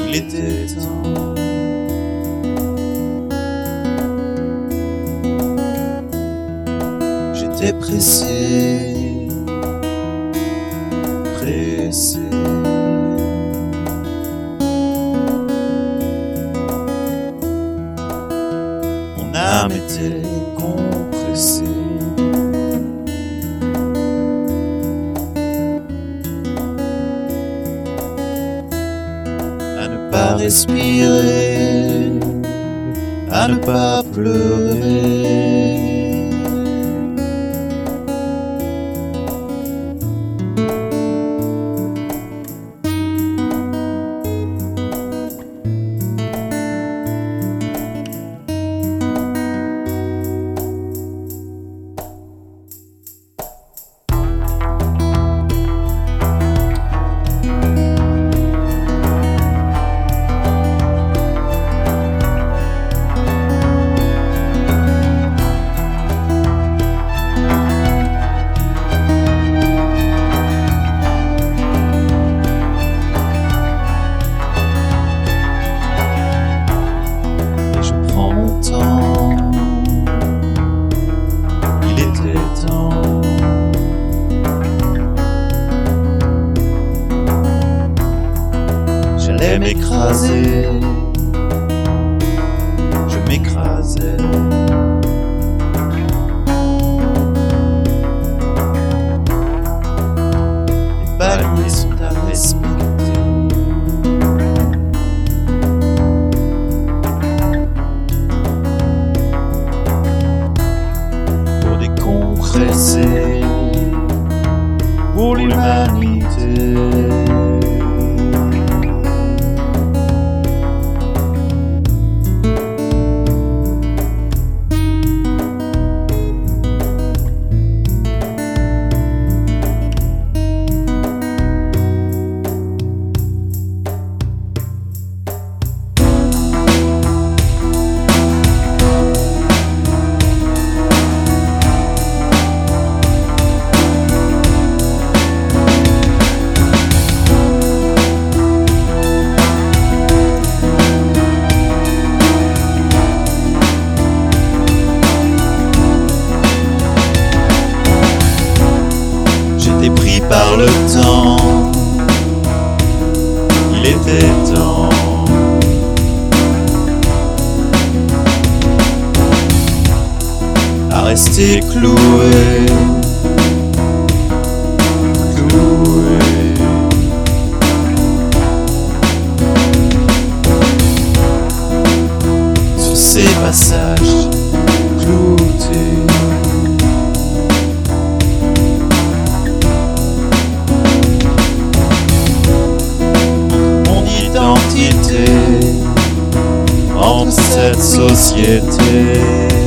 Il était temps. J'étais pressé, pressé. Mon âme était compressée. À ne pas respirer, à ne pas pleurer. J'allais m'écraser, je m'écrasais. Les paliers sont à respecter. Pour décompresser, pour l'humanité. J'étais pris par le temps, il était temps. À rester cloué, cloué. Sur ces passages cloutés. Entre cette société.